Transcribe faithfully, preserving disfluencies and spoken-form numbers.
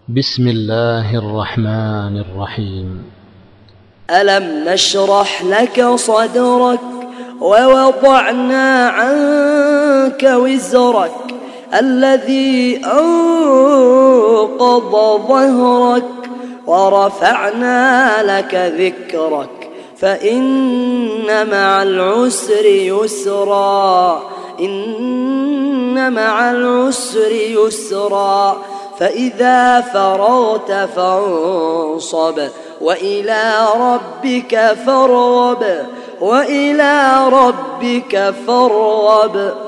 بسم الله الرحمن الرحيم. ألم نشرح لك صدرك ووضعنا عنك وزرك الذي أنقض ظهرك ورفعنا لك ذكرك فإن مع العسر يسرا إن مع العسر يسرا فإذا فرغت فانصب وإلى ربك فارغب وإلى ربك فارغب.